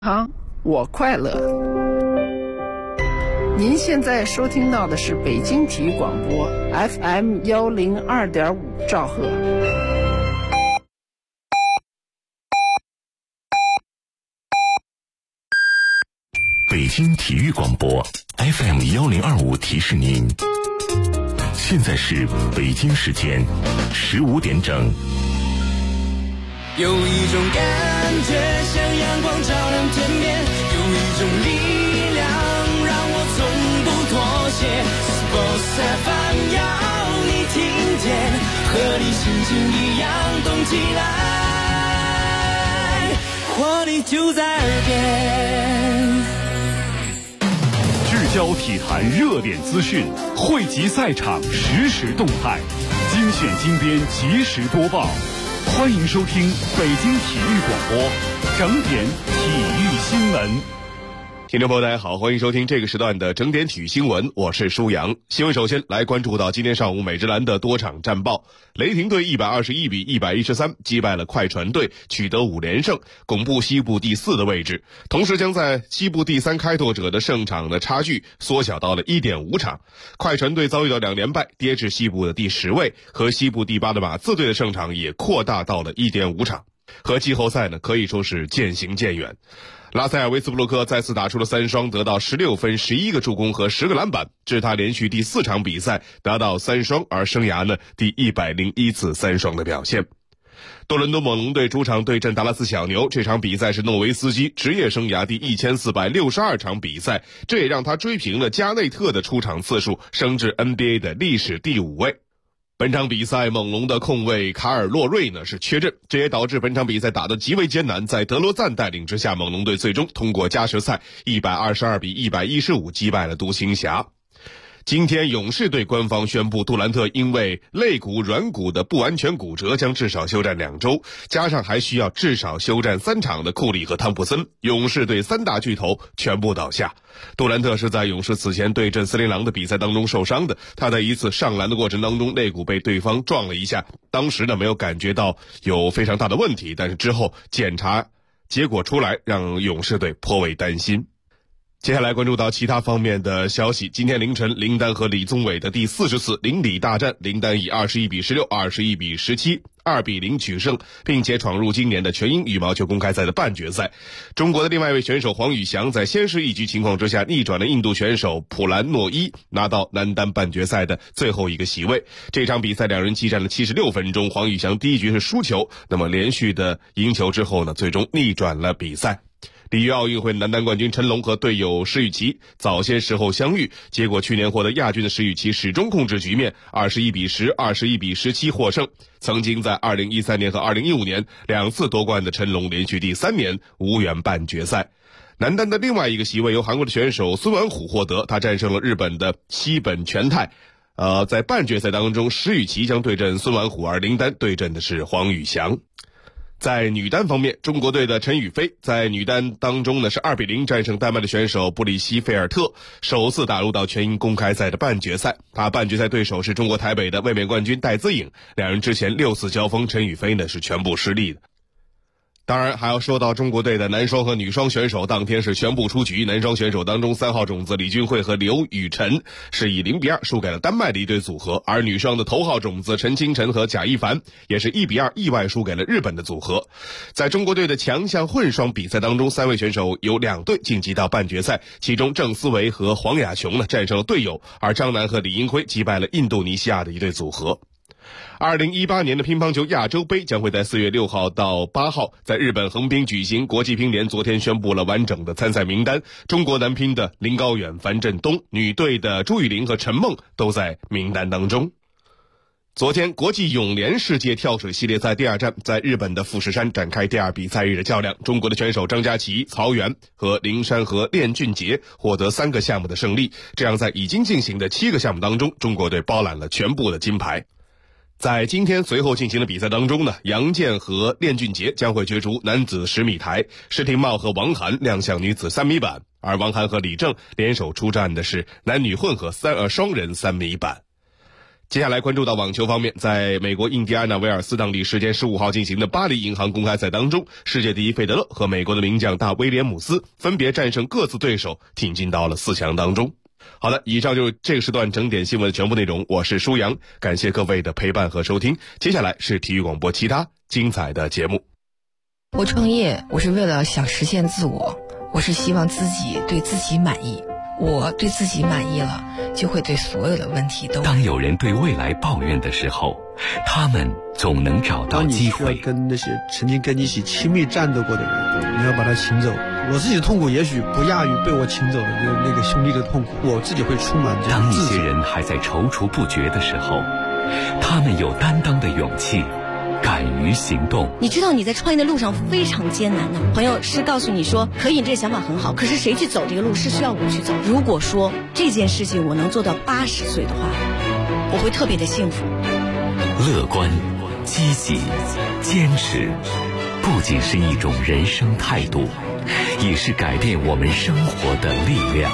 好，我快乐。您现在收听到的是北京体育广播 FM 102.5兆赫。 北京体育广播 FM 1025提示您，现在是北京时间15点整。 有一种感觉像阳光照亮天边，有一种力量让我从不妥协。Sports FM 要你听见，和你心情一样动起来，活力就在耳边。 聚焦体坛热点资讯，汇集赛场实时动态，精选精编及时播报。欢迎收听北京体育广播整点体育新闻。 听众朋友大家好，欢迎收听这个时段的整点体育新闻，我是舒阳。新闻首先来关注到今天上午美职篮的多场战报。雷霆队121比113击败了快船队，取得5连胜，巩固西部第4的位置，同时将在西部第3开拓者的胜场的差距缩小到了 1.5 场。快船队遭遇到2连败，跌至西部的第10位，和西部第8的马刺队的胜场也扩大到了 1.5 场，和季后赛呢可以说是渐行渐远。拉塞尔维斯布鲁克再次打出了3双，得到16分、11个助攻和10个篮板，这是他连续第4场比赛达到3双，而生涯呢第101次3双的表现。多伦多猛龙队主场对阵达拉斯小牛，这场比赛是诺维斯基职业生涯第1462场比赛，这也让他追平了加内特的出场次数，升至 NBA 的历史第5位。本场比赛猛龙的控卫卡尔洛瑞呢是缺阵，这也导致本场比赛打得极为艰难，在德罗赞带领之下，猛龙队最终通过加时赛122比115击败了独行侠。今天勇士队官方宣布，杜兰特因为肋骨软骨的不完全骨折将至少休战2周，加上还需要至少休战3场的库里和汤普森，勇士队3大巨头全部倒下。杜兰特是在勇士此前对阵森林狼的比赛当中受伤的，他在一次上篮的过程当中肋骨被对方撞了一下，当时呢没有感觉到有非常大的问题，但是之后检查结果出来，让勇士队颇为担心。接下来关注到其他方面的消息。今天凌晨，林丹和李宗伟的第40次林李大战，林丹以21比16、21比17、2比0取胜，并且闯入今年的全英羽毛球公开赛的半决赛。中国的另外一位选手黄宇翔在先失一局情况之下，逆转了印度选手普兰诺伊，拿到男单半决赛的最后一个席位。这场比赛两人激战了76分钟，黄宇翔第一局是输球，那么连续的赢球之后呢，最终逆转了比赛。里约奥运会男单冠军陈龙和队友石宇奇早先时候相遇，结果去年获得亚军的石宇奇始终控制局面，21比10、21比17获胜。曾经在2013年和2015年2次夺冠的陈龙，连续第3年无缘半决赛。男单的另外一个席位由韩国的选手孙完虎获得，他战胜了日本的西本全泰。在半决赛当中，石宇奇将对阵孙完虎，而林丹对阵的是黄宇翔。在女单方面，中国队的陈雨菲在女单当中呢是2比0战胜丹麦的选手布里希菲尔特，首次打入到全英公开赛的半决赛。他半决赛对手是中国台北的卫冕冠军戴资颖，两人之前6次交锋，陈雨菲呢是全部失利的。当然还要说到中国队的男双和女双选手，当天是全部出局。男双选手当中，3号种子李俊慧和刘雨辰是以0比2输给了丹麦的一对组合，而女双的头号种子陈清晨和贾一凡也是1比2意外输给了日本的组合。在中国队的强项混双比赛当中，3位选手有2队晋级到半决赛，其中郑思维和黄雅琼呢战胜了队友，而张楠和李英辉击败了印度尼西亚的一对组合。2018年的乒乓球亚洲杯将会在4月6号到8号在日本横滨举行，国际乒联昨天宣布了完整的参赛名单，中国男乒的林高远、樊振东，女队的朱雨玲和陈梦都在名单当中。昨天，国际泳联世界跳水系列赛第2站在日本的富士山展开第2比赛日的较量，中国的选手张家齐、曹原和林珊和练俊杰获得3个项目的胜利，这样在已经进行的7个项目当中，中国队包揽了全部的金牌。在今天随后进行的比赛当中呢，杨健和练俊杰将会角逐男子10米台，施廷懋和王涵亮相女子3米板，而王涵和李正联手出战的是男女混合双人3米板。 接下来关注到网球方面，在美国印第安纳维尔斯当地时间15号进行的巴黎银行公开赛当中，世界第一费德勒和美国的名将大威廉姆斯分别战胜各自对手，挺进到了4强当中。好的，以上就是这个时段整点新闻的全部内容，我是舒阳，感谢各位的陪伴和收听。接下来是体育广播其他精彩的节目。 我创业，我是为了想实现自我，我是希望自己对自己满意。我对自己满意了，就会对所有的问题都。 当有人对未来抱怨的时候，他们总能找到机会。 当你需要跟那些曾经跟你一起亲密战斗过的人，你要把他请走。我自己的痛苦也许不亚于被我请走的那个兄弟的痛苦，我自己会充满这样自责。 当一些人还在踌躇不决的时候，他们有担当的勇气，敢于行动。 你知道你在创业的路上非常艰难的，朋友是告诉你说可以，这个想法很好，可是谁去走这个路是需要我去走。如果说这件事情我能做到80岁的话，我会特别的幸福。 乐观、积极、坚持，不仅是一种人生态度，也是改变我们生活的力量。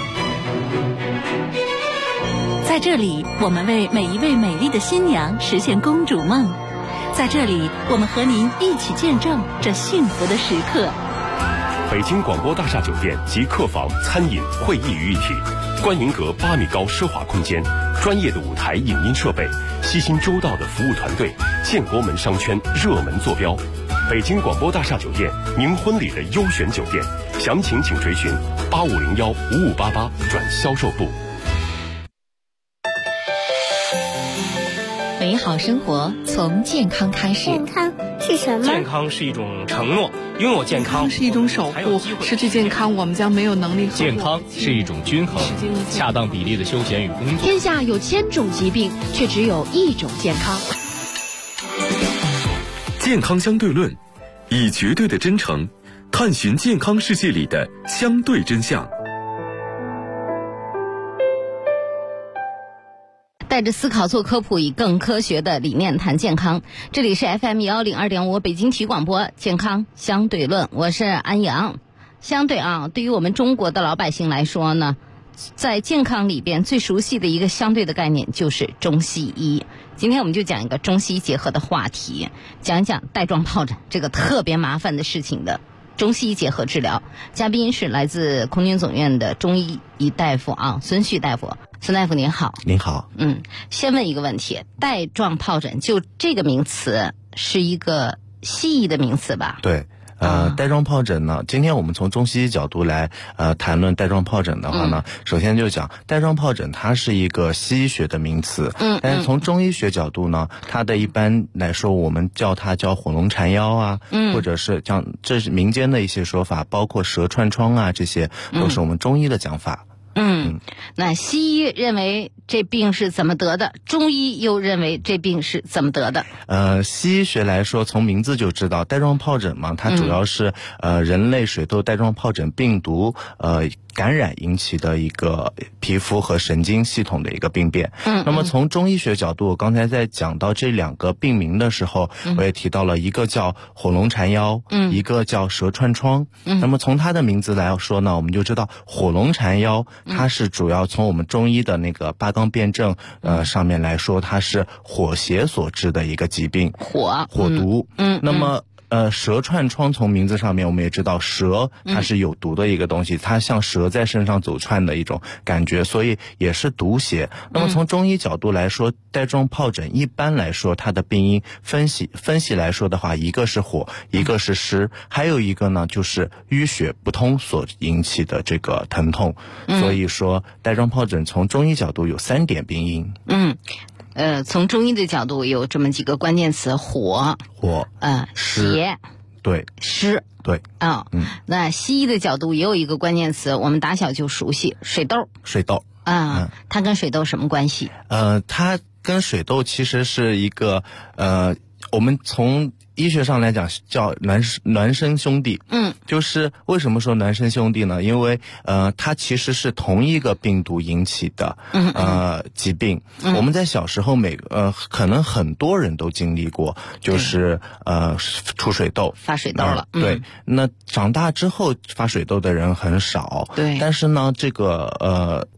在这里，我们为每一位美丽的新娘实现公主梦。在这里，我们和您一起见证这幸福的时刻。 北京广播大厦酒店集客房、餐饮、会议于一体，观云阁8米高奢华空间，专业的舞台影音设备，悉心周到的服务团队，建国门商圈热门坐标。北京广播大厦酒店，您婚礼的优选酒店，详情请垂询8501-5588转销售部。 美好生活从健康开始。 健康是什么？ 健康是一种承诺，拥有健康是一种守护，失去健康我们将没有能力。 健康是一种均衡，恰当比例的休闲与工作。 天下有1000种疾病，却只有1种健康。 健康相对论，以绝对的真诚探寻健康世界里的相对真相。 带着思考做科普，以更科学的理念谈健康。这里是 FM102.5 北京体育广播健康相对论，我是安阳。对于我们中国的老百姓来说呢，在健康里边最熟悉的一个相对的概念就是中西医。今天我们就讲一个中西医结合的话题，讲一讲带状疱疹这个特别麻烦的事情的中西医结合治疗。嘉宾是来自空军总院的中医大夫孙旭大夫。孙大夫您好。 您好。 先问一个问题，带状疱疹就这个名词是一个西医的名词吧？ 对。带状疱疹呢，今天我们从中西医角度来谈论带状疱疹的话呢，首先就讲带状疱疹它是一个西医学的名词，但是从中医学角度呢，它的一般来说我们叫它叫火龙缠腰啊，或者是这是民间的一些说法，包括蛇串疮啊，这些都是我们中医的讲法。 那西医认为这病是怎么得的，中医又认为这病是怎么得的？ 西医学来说，从名字就知道带状疱疹嘛，它主要是人类水痘带状疱疹病毒感染引起的一个皮肤和神经系统的一个病变。那么从中医学角度，我刚才在讲到这2个病名的时候，我也提到了一个叫火龙缠腰，一个叫蛇串疮。那么从它的名字来说呢，我们就知道火龙缠腰它是主要从我们中医的那个八纲辩证上面来说，它是火邪所致的一个疾病，火毒。那么蛇串疮从名字上面我们也知道，蛇它是有毒的一个东西，它像蛇在身上走窜的一种感觉，所以也是毒邪。那么从中医角度来说，带状疱疹一般来说它的病因分析来说的话，一个是火，一个是湿，还有一个呢就是淤血不通所引起的这个疼痛。所以说带状疱疹从中医角度有3点病因。 从中医的角度有这么几个关键词：火、邪， 对， 湿， 对， 那西医的角度也有一个关键词，我们打小就熟悉，水痘。它跟水痘什么关系？ 它跟水痘其实是一个我们从医学上来讲叫孪生兄弟。就是为什么说孪生兄弟呢？因为它其实是同一个病毒引起的疾病。我们在小时候可能很多人都经历过，就是出水痘， 发水痘了。 对，那长大之后发水痘的人很少。 对， 但是呢，这个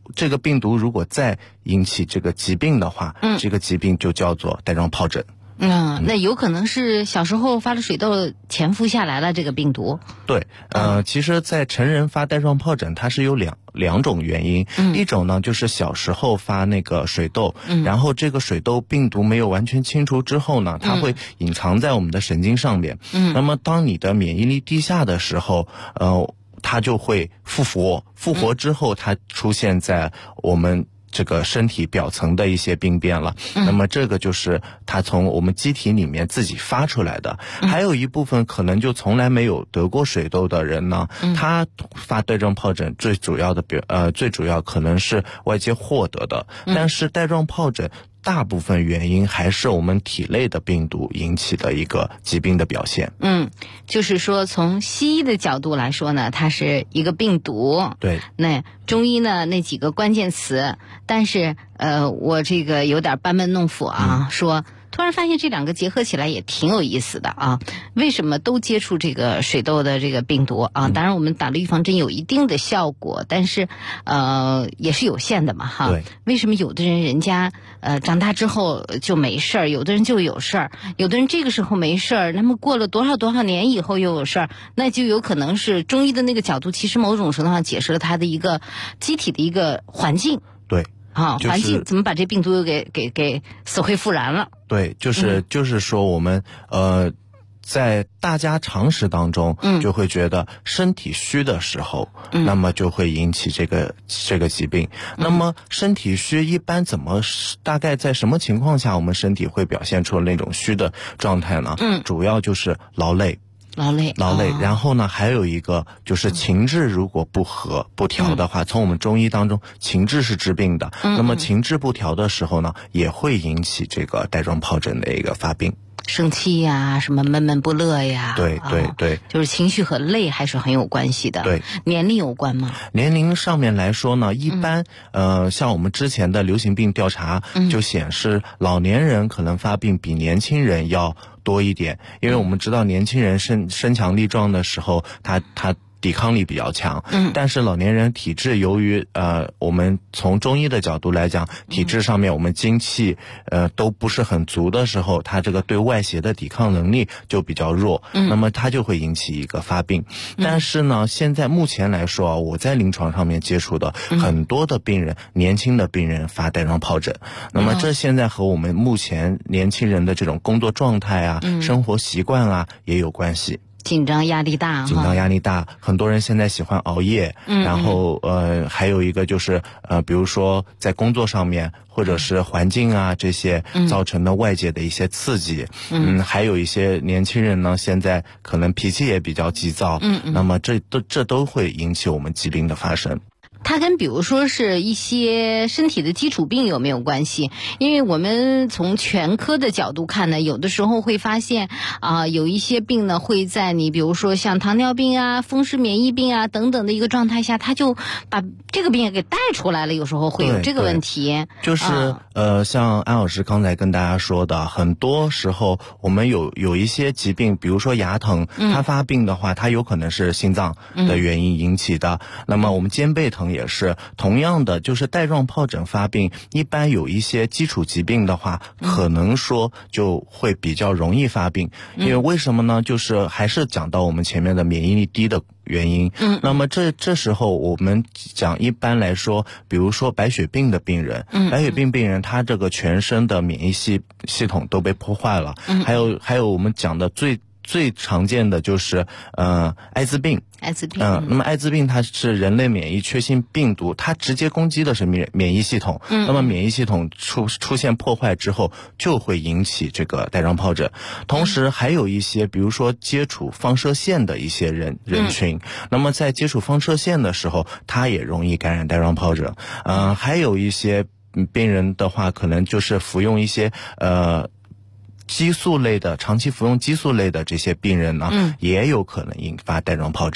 这个病毒如果再引起这个疾病的话，这个疾病就叫做带状疱疹。 那有可能是小时候发了水痘潜伏下来了这个病毒。 对，其实在成人发带状疱疹它是有两种原因，一种呢就是小时候发那个水痘，然后这个水痘病毒没有完全清除之后呢，它会隐藏在我们的神经上面，那么当你的免疫力低下的时候，它就会复活之后它出现在我们这个身体表层的一些病变了，那么这个就是它从我们机体里面自己发出来的。还有一部分可能就从来没有得过水痘的人呢，他发带状疱疹最主要可能是外界获得的，但是带状疱疹大部分原因还是我们体内的病毒引起的一个疾病的表现。 就是说从西医的角度来说呢，它是一个病毒。 对。 那中医呢那几个关键词，但是我这个有点班门弄斧啊，说突然发现这两个结合起来也挺有意思的啊。为什么都接触这个水痘的这个病毒啊？当然我们打了预防针有一定的效果，但是也是有限的嘛哈。 对。 为什么有的人家长大之后就没事儿，有的人就有事儿，有的人这个时候没事儿，那么过了多少年以后又有事儿，那就有可能是中医的那个角度，其实某种程度上解释了它的一个机体的一个环境。 对。 环境怎么把这病毒又给死灰复燃了？ 对，就是说我们在大家常识当中，就会觉得身体虚的时候，那么就会引起这个疾病。那么身体虚一般大概在什么情况下我们身体会表现出那种虚的状态呢？主要就是劳累，然后呢还有一个就是情志如果不调的话，从我们中医当中情志是治病的，那么情志不调的时候呢，也会引起这个带状疱疹的一个发病。 生气呀，什么闷闷不乐呀， 对， 就是情绪和累还是很有关系的。 对。 年龄有关吗？ 年龄上面来说呢，一般像我们之前的流行病调查就显示，老年人可能发病比年轻人要多一点，因为我们知道年轻人身强力壮的时候，他抵抗力比较强，但是老年人体质由于我们从中医的角度来讲，体质上面我们精气都不是很足的时候，他这个对外邪的抵抗能力就比较弱，那么它就会引起一个发病。但是呢，现在目前来说，我在临床上面接触的很多的病人，年轻的病人发带状疱疹，那么这现在和我们目前年轻人的这种工作状态啊、生活习惯啊也有关系。 紧张压力大， 很多人现在喜欢熬夜，然后还有一个就是比如说在工作上面或者是环境啊这些造成的外界的一些刺激，还有一些年轻人呢现在可能脾气也比较急躁，那么这都会引起我们疾病的发生。 它跟比如说是一些身体的基础病有没有关系？因为我们从全科的角度看呢，有的时候会发现有一些病呢会在你比如说像糖尿病啊、风湿免疫病啊等等的一个状态下，它就把这个病也给带出来了，有时候会有这个问题。 就是像安老师刚才跟大家说的，很多时候我们有一些疾病，比如说牙疼，它发病的话，它有可能是心脏的原因引起的。那么我们肩背疼也是同样的，就是带状疱疹发病，一般有一些基础疾病的话，可能说就会比较容易发病。因为为什么呢？就是还是讲到我们前面的免疫力低的原因。那么这时候我们讲一般来说，比如说白血病的病人，白血病病人他这个全身的免疫系统都被破坏了。还有我们讲的最常见的就是艾滋病。那么艾滋病它是人类免疫缺陷病毒，它直接攻击的是免疫系统。那么免疫系统出现破坏之后，就会引起这个带状疱疹。同时还有一些，比如说接触放射线的一些人群，那么在接触放射线的时候，他也容易感染带状疱疹。还有一些病人的话，可能就是服用一些激素类的，长期服用激素类的这些病人呢，也有可能引发带状疱疹。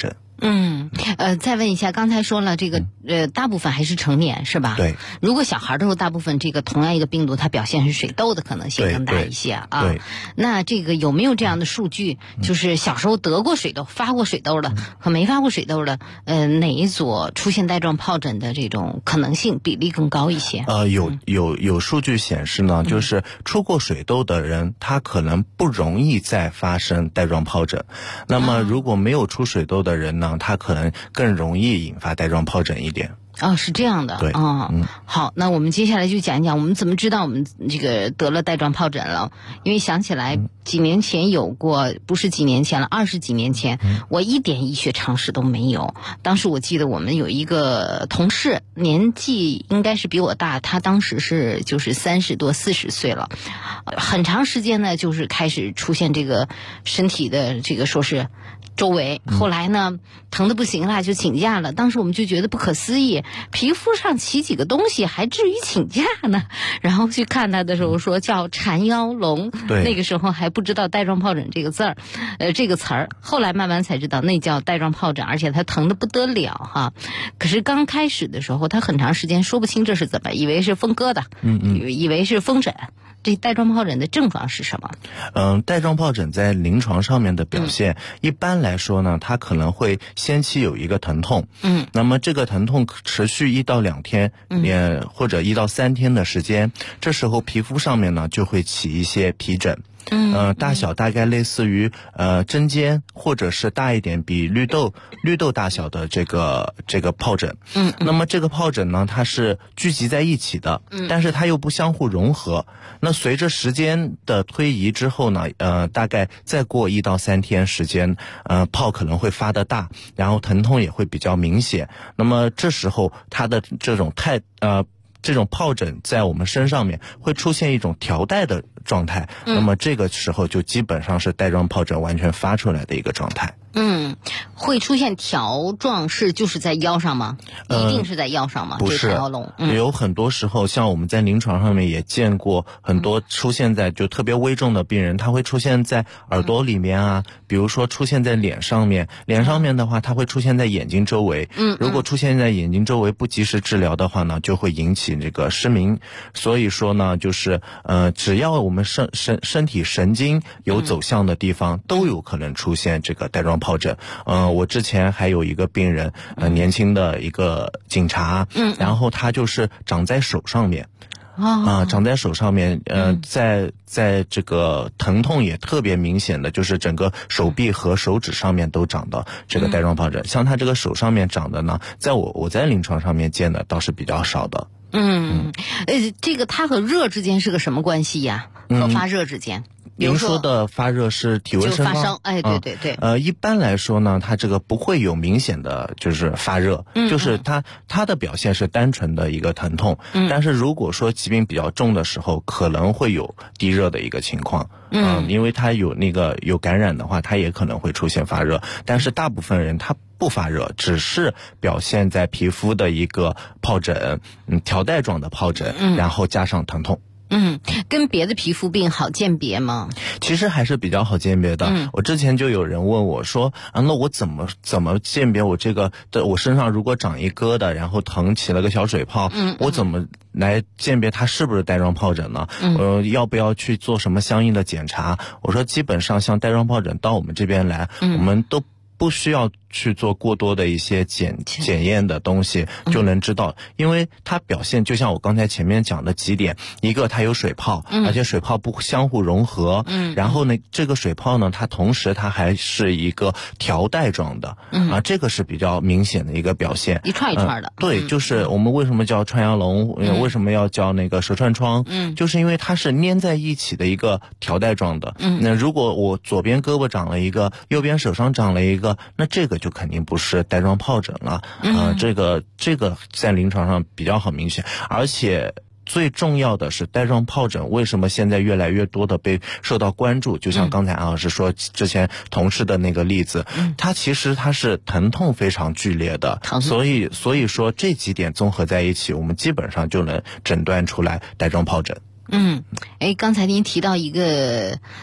再问一下，刚才说了这个大部分还是成年是吧？ 对。 如果小孩的时候，大部分这个同样一个病毒，它表现是水痘的可能性更大一些啊。 对。 那这个有没有这样的数据？就是小时候得过水痘、发过水痘的和没发过水痘的，哪一组出现带状疱疹的这种可能性比例更高一些？ 有数据显示呢，就是出过水痘的人，他可能不容易再发生带状疱疹。那么如果没有出水痘的人呢，他可能更容易引发带状疱疹一点。 是这样的。 对。 好，那我们接下来就讲一讲我们怎么知道我们这个得了带状疱疹了。因为想起来几年前有过，不是几年前了，20几年前，我一点医学常识都没有。当时我记得我们有一个同事，年纪应该是比我大，他当时是就是30多40岁了，很长时间呢就是开始出现这个身体的这个说是周围，后来呢疼得不行了，就请假了。当时我们就觉得不可思议，皮肤上起几个东西还至于请假呢？然后去看他的时候说叫缠腰龙，那个时候还不知道带状疱疹这个字儿，这个词儿，后来慢慢才知道那叫带状疱疹，而且它疼得不得了哈。可是刚开始的时候，他很长时间说不清这是怎么，以为是风疙瘩，以为是风疹。这带状疱疹的症状是什么？ 带状疱疹在临床上面的表现，一般来说呢，它可能会先期有一个疼痛，那么这个疼痛持续1到2天，或者1到3天的时间，这时候皮肤上面呢就会起一些皮疹。大小大概类似于针尖，或者是大一点比绿豆大小的这个疱疹。那么这个疱疹呢，它是聚集在一起的，但是它又不相互融合。那随着时间的推移之后呢，大概再过1到3天时间，泡可能会发得大，然后疼痛也会比较明显。那么这时候它的这种疱疹在我们身上面会出现一种条带的状态，那么这个时候就基本上是带状疱疹完全发出来的一个状态。 会出现条状就是在腰上吗？一定是在腰上吗？ 不是，有很多时候像我们在临床上面也见过很多出现在就特别危重的病人，他会出现在耳朵里面啊，比如说出现在脸上面的话，它会出现在眼睛周围。如果出现在眼睛周围不及时治疗的话呢，就会引起这个失明。所以说呢，就是只要我们身体神经有走向的地方，都有可能出现这个带状疱疹。我之前还有一个病人，年轻的一个警察，然后他就是长在手上面。长在手上面，在这个疼痛也特别明显的，就是整个手臂和手指上面都长到这个带状疱疹。像他这个手上面长的呢，在我在临床上面见的倒是比较少的。 这个它和热之间是个什么关系呀？和发热之间？ 您说的发热是体温升高， 就发烧，对。 一般来说呢，它这个不会有明显的就是发热，就是它的表现是单纯的一个疼痛。但是如果说疾病比较重的时候，可能会有低热的一个情况。因为它有感染的话，它也可能会出现发热。但是大部分人他不发热，只是表现在皮肤的一个疱疹，条带状的疱疹，然后加上疼痛。 跟别的皮肤病好鉴别吗？ 其实还是比较好鉴别的。我之前就有人问我说那我怎么鉴别我这个我身上如果长一疙瘩，然后疼起了个小水泡，我怎么来鉴别它是不是带状疱疹呢？要不要去做什么相应的检查？我说基本上像带状疱疹到我们这边来，我们都不需要去做过多的一些检验的东西，就能知道。因为它表现就像我刚才前面讲的几点，一个它有水泡，而且水泡不相互融合，然后呢这个水泡呢它同时它还是一个条带状的，这个是比较明显的一个表现， 一串一串的。 对，就是我们为什么叫串阳龙，为什么要叫那个蛇串疮，就是因为它是粘在一起的一个条带状的。那如果我左边胳膊长了一个，右边手上长了一个，那这个就肯定不是带状疱疹了。这个在临床上比较好明显。而且最重要的是带状疱疹为什么现在越来越多的被受到关注，就像刚才安老师说之前同事的那个例子，它其实它是疼痛非常剧烈的，所以说这几点综合在一起，我们基本上就能诊断出来带状疱疹。 刚才您提到一个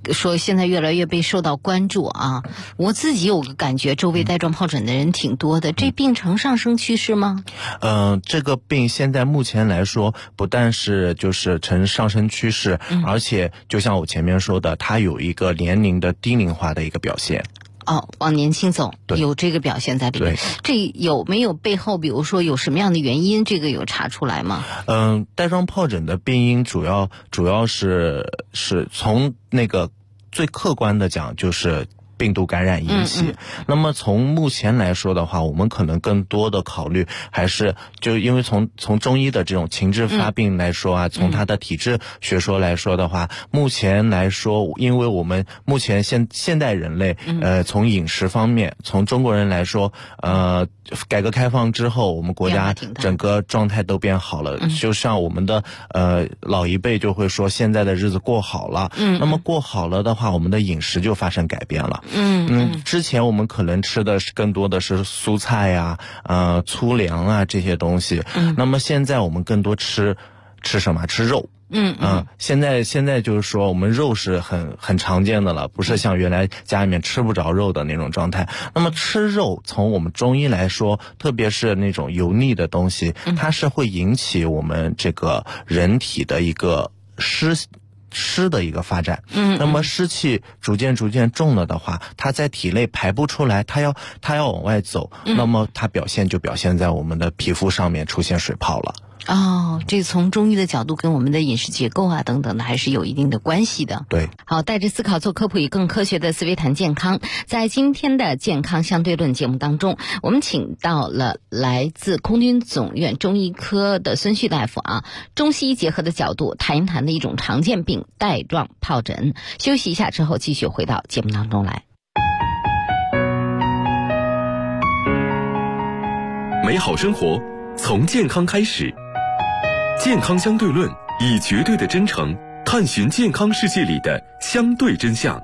说现在越来越被受到关注啊。我自己有个感觉，周围带状疱疹的人挺多的，这病呈上升趋势吗？ 这个病现在目前来说，不但是就是呈上升趋势，而且就像我前面说的，它有一个年龄的低龄化的一个表现。 往年轻走，有这个表现在里面。这有没有背后，比如说有什么样的原因？这个有查出来吗？ 带状疱疹的病因主要是从那个最客观的讲，就是病毒感染引起。那么从目前来说的话，我们可能更多的考虑还是就因为从中医的这种情志发病来说啊，从它的体质学说来说的话，目前来说，因为我们目前现代人类从饮食方面，从中国人来说，改革开放之后，我们国家整个状态都变好了。就像我们的老一辈就会说，现在的日子过好了。那么过好了的话，我们的饮食就发生改变了。之前我们可能吃的更多的是蔬菜呀、粗粮啊这些东西。那么现在我们更多吃什么？吃肉。现在就是说，我们肉是很常见的了，不是像原来家里面吃不着肉的那种状态。那么吃肉，从我们中医来说，特别是那种油腻的东西，它是会引起我们这个人体的一个湿的一个发展。那么湿气逐渐重了的话，它在体内排不出来，它要往外走，那么它表现在我们的皮肤上面出现水泡了。 这从中医的角度跟我们的饮食结构啊等等的还是有一定的关系的。 对， 好，带着思考做科普，以更科学的思维谈健康。在今天的健康相对论节目当中，我们请到了来自空军总院中医科的孙旭大夫中西医结合的角度谈一谈的一种常见病——带状疱疹。休息一下之后，继续回到节目当中来。 美好生活从健康开始。健康相对论，以绝对的真诚探寻健康世界里的相对真相。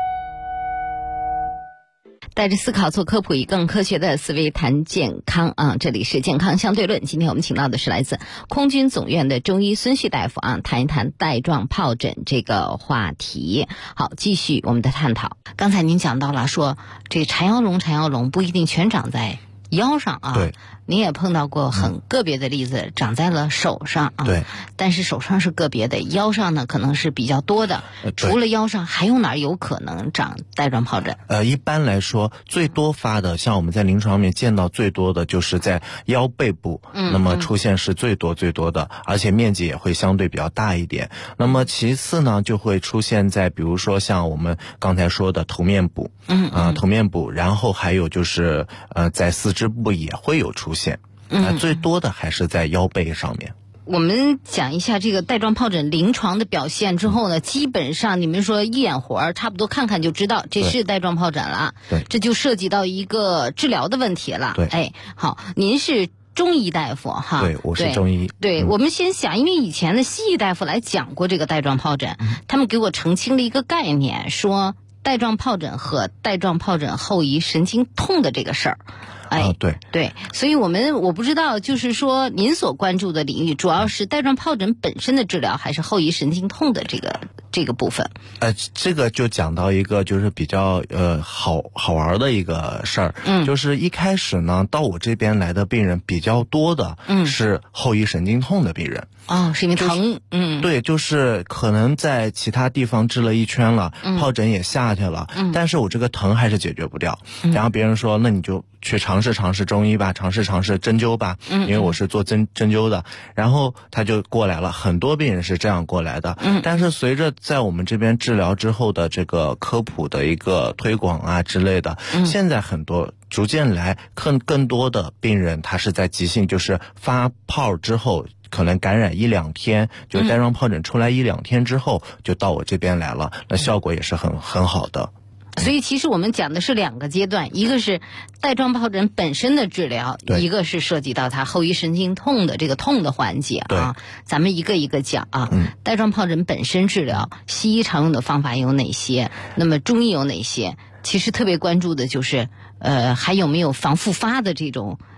带着思考做科普，以更科学的思维谈健康这里是健康相对论。今天我们请到的是来自空军总院的中医孙旭大夫谈一谈带状疱疹这个话题。好，继续我们的探讨。刚才您讲到了说，这缠腰龙不一定全长在腰上对， 您也碰到过很个别的例子，长在了手上对， 但是手上是个别的，腰上呢可能是比较多的。除了腰上，还有哪儿有可能长带状疱疹？ 一般来说，最多发的，像我们在临床上面见到最多的就是在腰背部，那么出现是最多的，而且面积也会相对比较大一点。那么其次呢，就会出现在比如说像我们刚才说的头面部，头面部，然后还有就是在四肢部也会有出现，最多的还是在腰背上面。 我们讲一下这个带状疱疹临床的表现之后呢，基本上你们说一眼活差不多看看就知道这是带状疱疹了。 对， 这就涉及到一个治疗的问题了。 对， 好，您是中医大夫哈？ 对，我是中医。 对，我们先想，因为以前的西医大夫来讲过这个带状疱疹，他们给我澄清了一个概念，说带状疱疹和带状疱疹后遗神经痛的这个事儿。对，所以我不知道，就是说您所关注的领域主要是带状疱疹本身的治疗，还是后遗神经痛的这个部分？ 这个就讲到一个就是比较好玩的一个事儿，就是一开始呢，到我这边来的病人比较多的是后遗神经痛的病人。 是因为疼， 对，就是可能在其他地方治了一圈了，疱疹也下去了，但是我这个疼还是解决不掉。然后别人说，那你就去尝试中医吧，尝试针灸吧，因为我是做针灸的。然后他就过来了，很多病人是这样过来的。但是随着在我们这边治疗之后的这个科普的一个推广啊之类的，现在很多逐渐来更多的病人他是在急性，就是发泡之后可能感染1-2天，就带状疱疹出来1-2天之后就到我这边来了，那效果也是很好的。 所以其实我们讲的是2个阶段，一个是带状疱疹本身的治疗，一个是涉及到它后遗神经痛的这个痛的环节咱们一个一个讲带状疱疹本身治疗，西医常用的方法有哪些？那么中医有哪些？其实特别关注的就是还有没有防复发的这种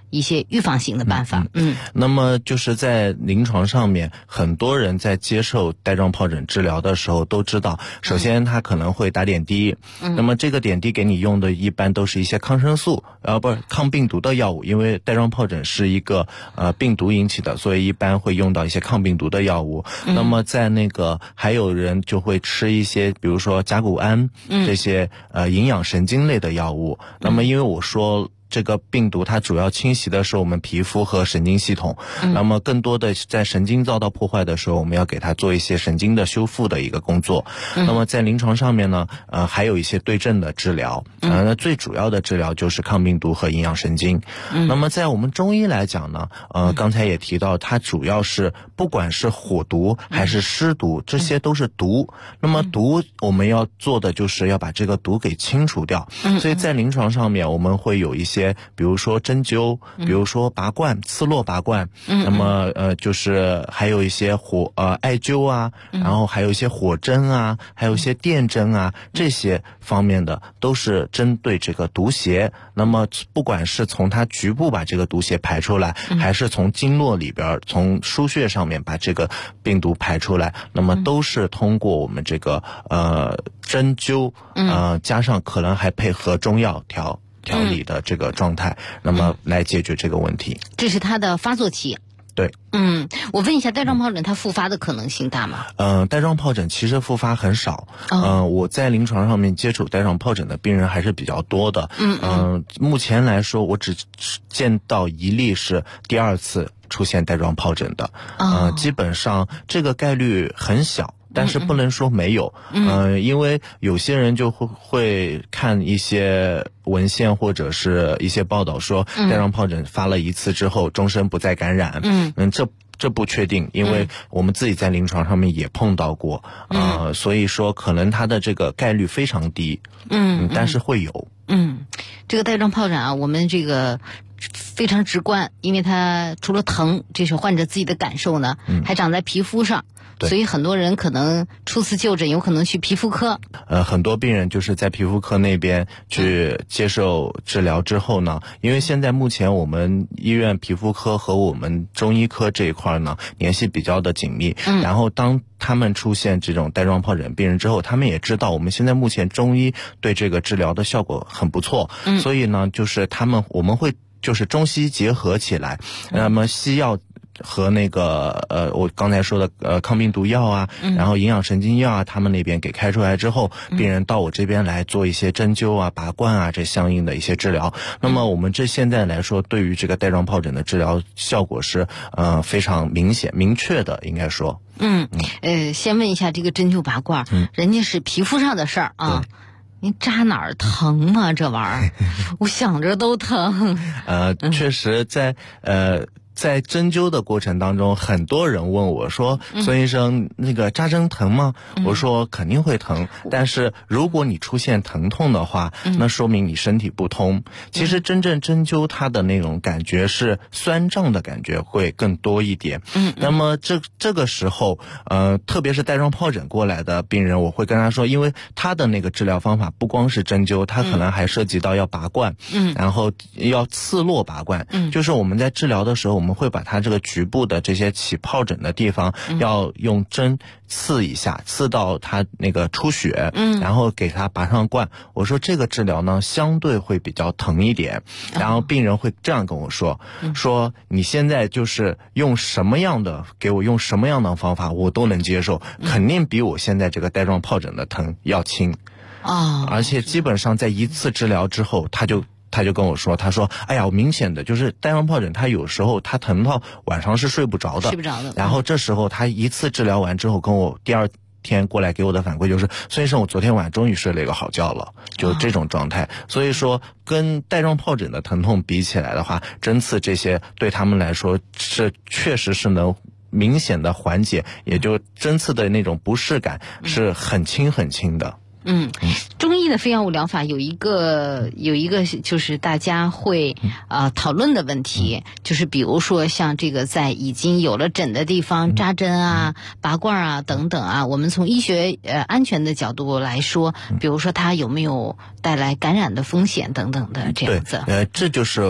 一些预防性的办法。 那么就是在临床上面，很多人在接受带状疱疹治疗的时候都知道，首先他可能会打点滴，那么这个点滴给你用的一般都是一些抗生素，不是抗病毒的药物，因为带状疱疹是一个病毒引起的，所以一般会用到一些抗病毒的药物。那么在那个还有人就会吃一些比如说甲钴胺这些营养神经类的药物。那么因为我说这个病毒它主要侵袭的是我们皮肤和神经系统，那么更多的在神经遭到破坏的时候，我们要给它做一些神经的修复的一个工作。那么在临床上面呢，还有一些对症的治疗，那最主要的治疗就是抗病毒和营养神经。那么在我们中医来讲呢，刚才也提到，它主要是不管是火毒还是湿毒，这些都是毒。那么毒我们要做的就是要把这个毒给清除掉。所以在临床上面我们会有一些比如说针灸，比如说拔罐，刺络拔罐，那么就是还有一些艾灸啊，然后还有一些火针啊，还有一些电针啊，这些方面的都是针对这个毒邪。那么不管是从它局部把这个毒邪排出来，还是从经络里边从腧穴上面把这个病毒排出来，那么都是通过我们这个针灸加上可能还配合中药调理的这个状态，那么来解决这个问题。 这是它的发作期。 对。 我问一下，带状疱疹它复发的可能性大吗？ 带状疱疹其实复发很少。我在临床上面接触带状疱疹的病人还是比较多的。目前来说，我只见到一例是第二次出现带状疱疹的。基本上这个概率很小。但是不能说没有，因为有些人就会看一些文献或者是一些报道说，带状疱疹发了一次之后终身不再感染。这不确定，因为我们自己在临床上面也碰到过，所以说可能它的这个概率非常低，但是会有。 这个带状疱疹啊，我们这个非常直观，因为它除了疼，这是患者自己的感受呢，还长在皮肤上。所以很多人可能初次就诊有可能去皮肤科。 很多病人就是在皮肤科那边去接受治疗之后呢，因为现在目前我们医院皮肤科和我们中医科这一块呢联系比较的紧密，然后当他们出现这种带状疱疹病人之后，他们也知道我们现在目前中医对这个治疗的效果很不错，所以呢就是我们会就是中西结合起来，那么西药和那个我刚才说的抗病毒药啊，然后营养神经药啊，他们那边给开出来之后，病人到我这边来做一些针灸啊、拔罐啊这相应的一些治疗。那么我们这现在来说，对于这个带状疱疹的治疗效果是非常明确的，应该说。 先问一下这个针灸拔罐，人家是皮肤上的事儿啊。您扎哪儿疼吗？这玩意儿，我想着都疼。 确实在针灸的过程当中，很多人问我说，孙医生，那个扎针疼吗？我说肯定会疼，但是如果你出现疼痛的话，那说明你身体不通。其实真正针灸它的那种感觉是酸胀的感觉会更多一点。那么这个时候特别是带状疱疹过来的病人，我会跟他说，因为他的那个治疗方法不光是针灸，他可能还涉及到要拔罐，然后要刺络拔罐，就是我们在治疗的时候，我们会把它这个局部的这些起疱疹的地方，要用针刺一下，刺到它那个出血，然后给它拔上罐。我说这个治疗呢相对会比较疼一点，然后病人会这样跟我说，说你现在就是用什么样的方法我都能接受，肯定比我现在这个带状疱疹的疼要轻。而且基本上在一次治疗之后，他就跟我说，他说哎呀，我明显的就是带状疱疹，他有时候他疼到晚上是睡不着的。然后这时候他一次治疗完之后，跟我第二天过来给我的反馈就是，孙医生，我昨天晚上终于睡了一个好觉了，就这种状态。所以说跟带状疱疹的疼痛比起来的话，针刺这些对他们来说是确实是能明显的缓解，也就针刺的那种不适感是很轻很轻的。 中医的非药物疗法有一个就是大家会讨论的问题，就是比如说像这个在已经有了疹的地方扎针啊、拔罐啊等等啊，我们从医学安全的角度来说，比如说它有没有带来感染的风险等等的这样子。 这就是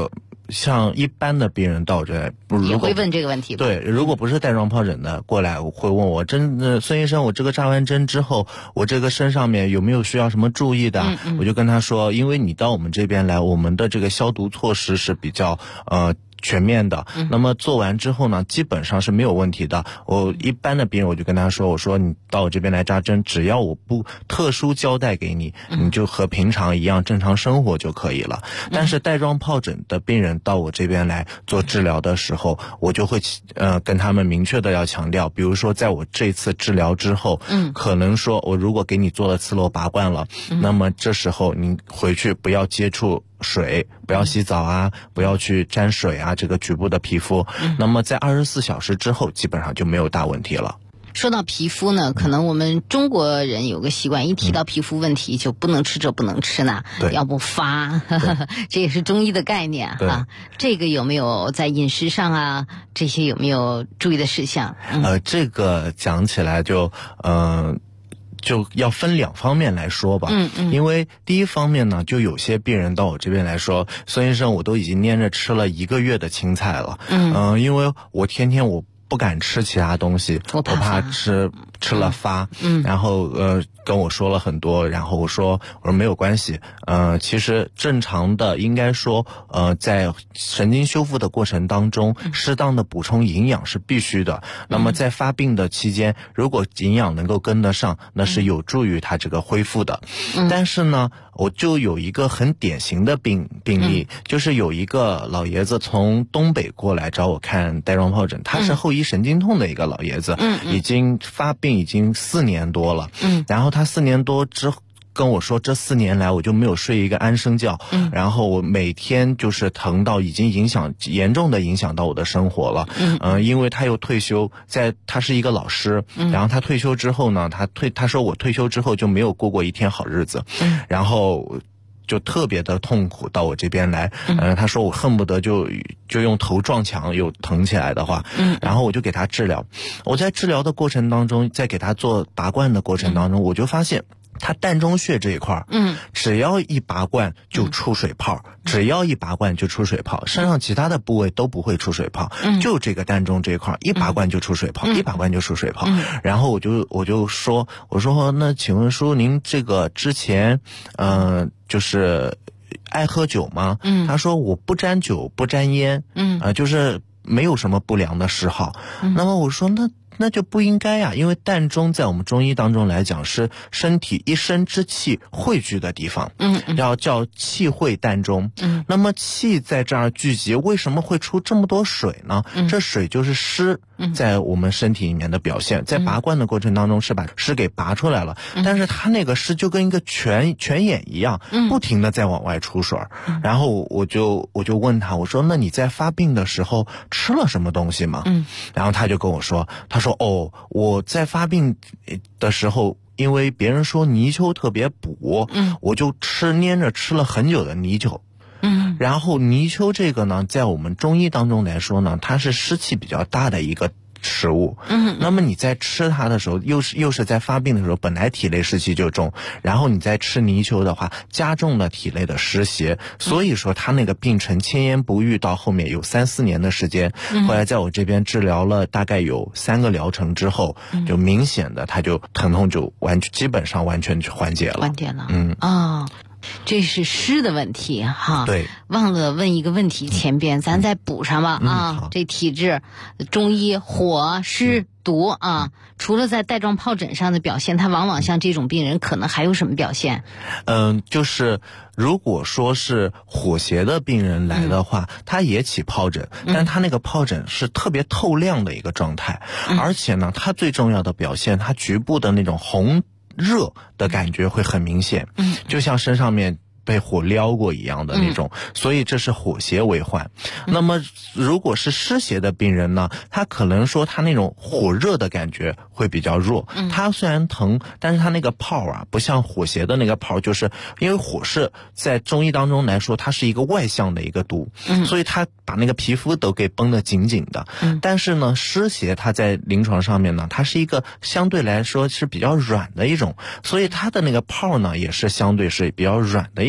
像一般的病人到这来， 也会问这个问题吧？ 对，如果不是带状疱疹的过来，我会问我孙医生，我这个扎完针之后，我这个身上面有没有需要什么注意的？我就跟他说，因为你到我们这边来，我们的这个消毒措施是比较全面的，那么做完之后呢，基本上是没有问题的。我一般的病人我就跟他说，我说你到我这边来扎针，只要我不特殊交代给你，你就和平常一样正常生活就可以了。但是带状疱疹的病人到我这边来做治疗的时候，我就会跟他们明确的要强调，比如说在我这次治疗之后，可能说我如果给你做了刺瘻拔罐了，那么这时候您回去不要接触水，不要洗澡啊，不要去沾水啊，这个局部的皮肤，那么在24小时之后基本上就没有大问题了。 说到皮肤呢，可能我们中国人有个习惯，一提到皮肤问题就不能吃这不能吃那，要不发，这也是中医的概念啊。这个有没有在饮食上啊，这些有没有注意的事项？ 这个讲起来就要分2方面来说吧。因为第一方面呢，就有些病人到我这边来说，孙医生，我都已经连着吃了1个月的青菜了。因为我天天我不敢吃其他东西，我怕吃了发。然后跟我说了很多，然后我说没有关系。其实正常的应该说在神经修复的过程当中，适当的补充营养是必须的。那么在发病的期间，如果营养能够跟得上，那是有助于他这个恢复的。但是呢，我就有一个很典型的病例，就是有一个老爷子从东北过来找我看带状疱疹，他是后遗神经痛的一个老爷子，已经发病已经4年多了。然后他4年多之后跟我说，这4年来我就没有睡一个安生觉，然后我每天就是疼到已经严重的影响到我的生活了。因为他又退休，他是一个老师，然后他退休之后呢，他说我退休之后就没有过一天好日子，然后就特别的痛苦到我这边来。他说我恨不得就用头撞墙，有疼起来的话。然后我就给他治疗。我在治疗的过程当中，在给他做拔罐的过程当中，我就发现他膻中穴这一块，只要一拔罐就出水泡，只要一拔罐就出水泡，身上其他的部位都不会出水泡，就这个膻中这一块一拔罐就出水泡，一拔罐就出水泡。然后我就说，我说那请问叔，您这个之前就是爱喝酒吗？他说我不沾酒不沾烟，就是没有什么不良的嗜好。那么我说那就不应该呀，因为膻中在我们中医当中来讲是身体一身之气汇聚的地方，要叫气汇膻中。那么气在这儿聚集，为什么会出这么多水呢？这水就是湿在我们身体里面的表现，在拔罐的过程当中是把湿给拔出来了，但是它那个湿就跟一个泉眼一样，不停的在往外出水。然后我就问他，我说那你在发病的时候吃了什么东西吗？然后他就跟我说，他说我在发病的时候，因为别人说泥鳅特别补，我就连着吃了很久的泥鳅。然后泥鳅这个呢，在我们中医当中来说呢，它是湿气比较大的一个食物。那么你在吃它的时候，又是在发病的时候，本来体内湿气就重，然后你再吃泥鳅的话，加重了体内的湿邪，所以说他那个病程千言不愈，到后面有3-4年的时间。后来在我这边治疗了大概有3个疗程之后，就明显的他就疼痛就基本上完全就缓解了。 这是湿的问题哈。 对， 忘了问一个问题，前边咱再补上吧。这体质，中医火湿毒啊，除了在带状疱疹上的表现，它往往像这种病人可能还有什么表现？ 就是如果说是火邪的病人来的话，他也起疱疹，但他那个疱疹是特别透亮的一个状态，而且呢，他最重要的表现，他局部的那种红热的感觉会很明显，就像身上面被火燎过一样的那种，所以这是火邪为患。那么如果是湿邪的病人呢，他可能说他那种火热的感觉会比较弱，他虽然疼，但是他那个泡啊，不像火邪的那个泡，就是因为火是在中医当中来说，它是一个外向的一个毒，所以他把那个皮肤都给绷得紧紧的。但是呢，湿邪它在临床上面呢，它是一个相对来说是比较软的一种，所以它的那个泡呢，也是相对是比较软的一种。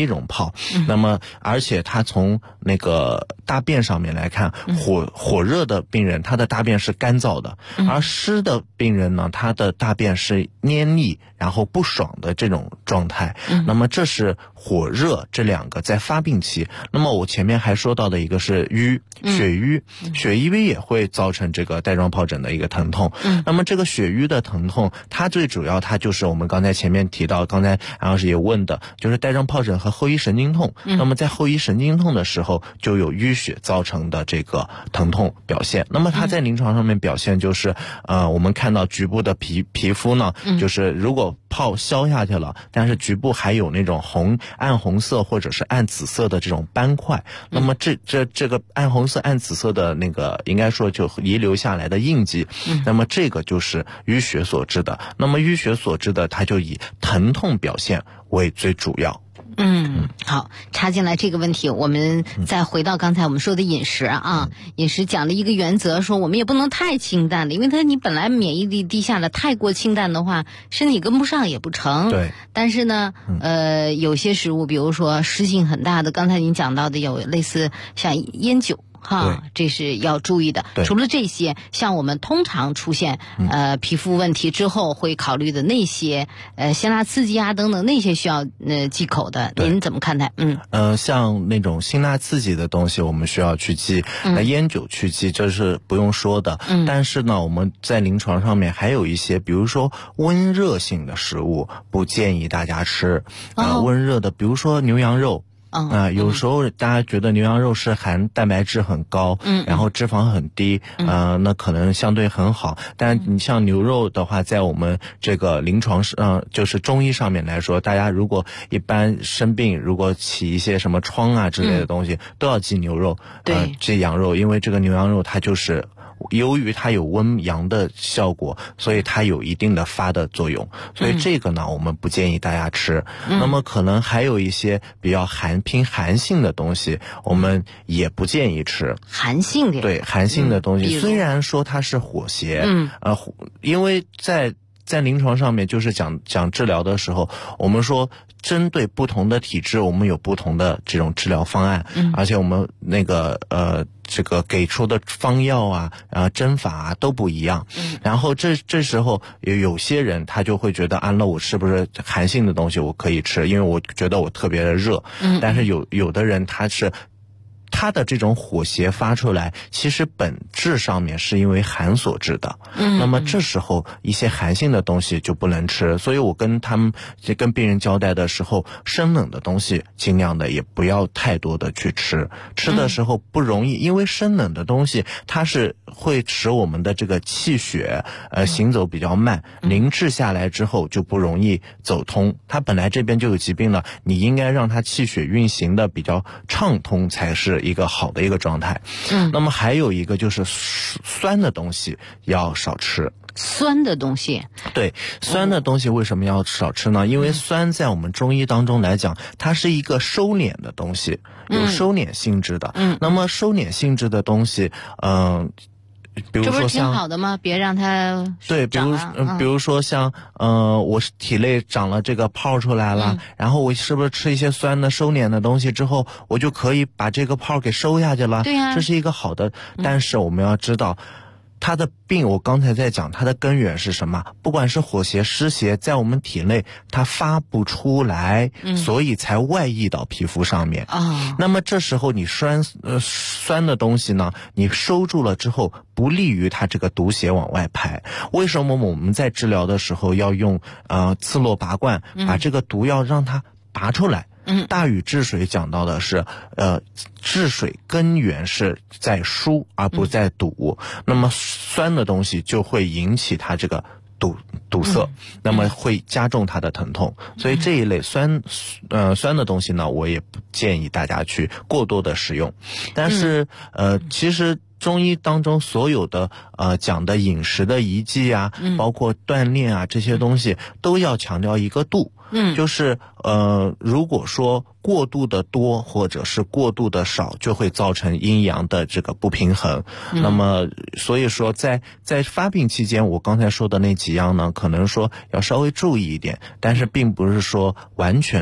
种泡。那么而且它从那个大便上面来看，火热的病人他的大便是干燥的，而湿的病人呢，他的大便是黏腻然后不爽的这种状态。那么这是火热这两个在发病期。那么我前面还说到的一个是瘀，血瘀，血瘀也会造成这个带状疱疹的一个疼痛。那么这个血瘀的疼痛，它最主要它就是我们刚才前面提到，刚才安老师也问的，就是带状疱疹和后遗神经痛。那么在后遗神经痛的时候，就有淤血造成的这个疼痛表现。那么它在临床上面表现就是，我们看到局部的皮肤呢，就是如果泡消下去了，但是局部还有那种暗红色或者是暗紫色的这种斑块。那么这个暗红色暗紫色的那个应该说就遗留下来的印记，那么这个就是淤血所致的。那么淤血所致的，它就以疼痛表现为最主要。 好，插进来这个问题，我们再回到刚才我们说的饮食啊，饮食讲了一个原则，说我们也不能太清淡了，因为你本来免疫力低下了，太过清淡的话，身体跟不上也不成。 对。 但是呢，有些食物，比如说湿性很大的，刚才您讲到的有类似像烟酒。这是要注意的。除了这些，像我们通常出现皮肤问题之后会考虑的那些辛辣刺激啊等等，那些需要忌口的，您怎么看待？ 像那种辛辣刺激的东西我们需要去忌，烟酒去忌，这是不用说的。但是呢，我们在临床上面还有一些，比如说温热性的食物不建议大家吃。温热的，比如说牛羊肉。有时候大家觉得牛羊肉是含蛋白质很高，然后脂肪很低，那可能相对很好。但你像牛肉的话，在我们这个临床上，就是中医上面来说，大家如果一般生病，如果起一些什么疮啊之类的东西，都要忌牛肉，忌羊肉，因为这个牛羊肉它就是由于它有温阳的效果，所以它有一定的发的作用，所以这个呢我们不建议大家吃。那么可能还有一些比较偏寒性的东西，我们也不建议吃。 寒性的， 对，寒性的东西，虽然说它是火邪，因为在临床上面就是讲治疗的时候，我们说针对不同的体质，我们有不同的这种治疗方案，而且我们那个这个给出的方药啊针法啊都不一样。然后这时候有些人他就会觉得那我是不是寒性的东西我可以吃，因为我觉得我特别的热。但是有的人他的这种火邪发出来，其实本质上面是因为寒所致的。那么这时候一些寒性的东西就不能吃，所以我跟病人交代的时候，生冷的东西尽量的也不要太多的去吃。吃的时候不容易，因为生冷的东西它是会使我们的这个气血行走比较慢，凝滞下来之后就不容易走通。它本来这边就有疾病了，你应该让它气血运行的比较畅通才是一个好的一个状态。那么还有一个就是酸的东西要少吃。 酸的东西， 对，酸的东西为什么要少吃呢？因为酸在我们中医当中来讲，它是一个收敛的东西，有收敛性质的。那么收敛性质的东西，比如说像，这不是挺好的吗？别让它对，比如说像我体内长了这个泡出来了，然后我是不是吃一些酸的收敛的东西之后，我就可以把这个泡给收下去了？ 对呀， 这是一个好的。但是我们要知道，它的病，我刚才在讲它的根源是什么？不管是火邪、湿邪，在我们体内它发不出来，所以才外溢到皮肤上面。那么这时候你酸的东西呢，你收住了之后，不利于它这个毒血往外排。为什么我们在治疗的时候要用刺络拔罐，把这个毒药让它拔出来？大禹治水讲到的是，治水根源是在疏而不在堵。那么酸的东西就会引起它这个堵塞，那么会加重它的疼痛。所以这一类酸的东西呢，我也不建议大家去过多的使用。但是其实中医当中所有的讲的饮食的宜忌啊，包括锻炼啊，这些东西都要强调一个度。就是如果说过度的多或者是过度的少，就会造成阴阳的这个不平衡。那么所以说在发病期间，我刚才说的那几样呢，可能说要稍微注意一点，但是并不是说完全的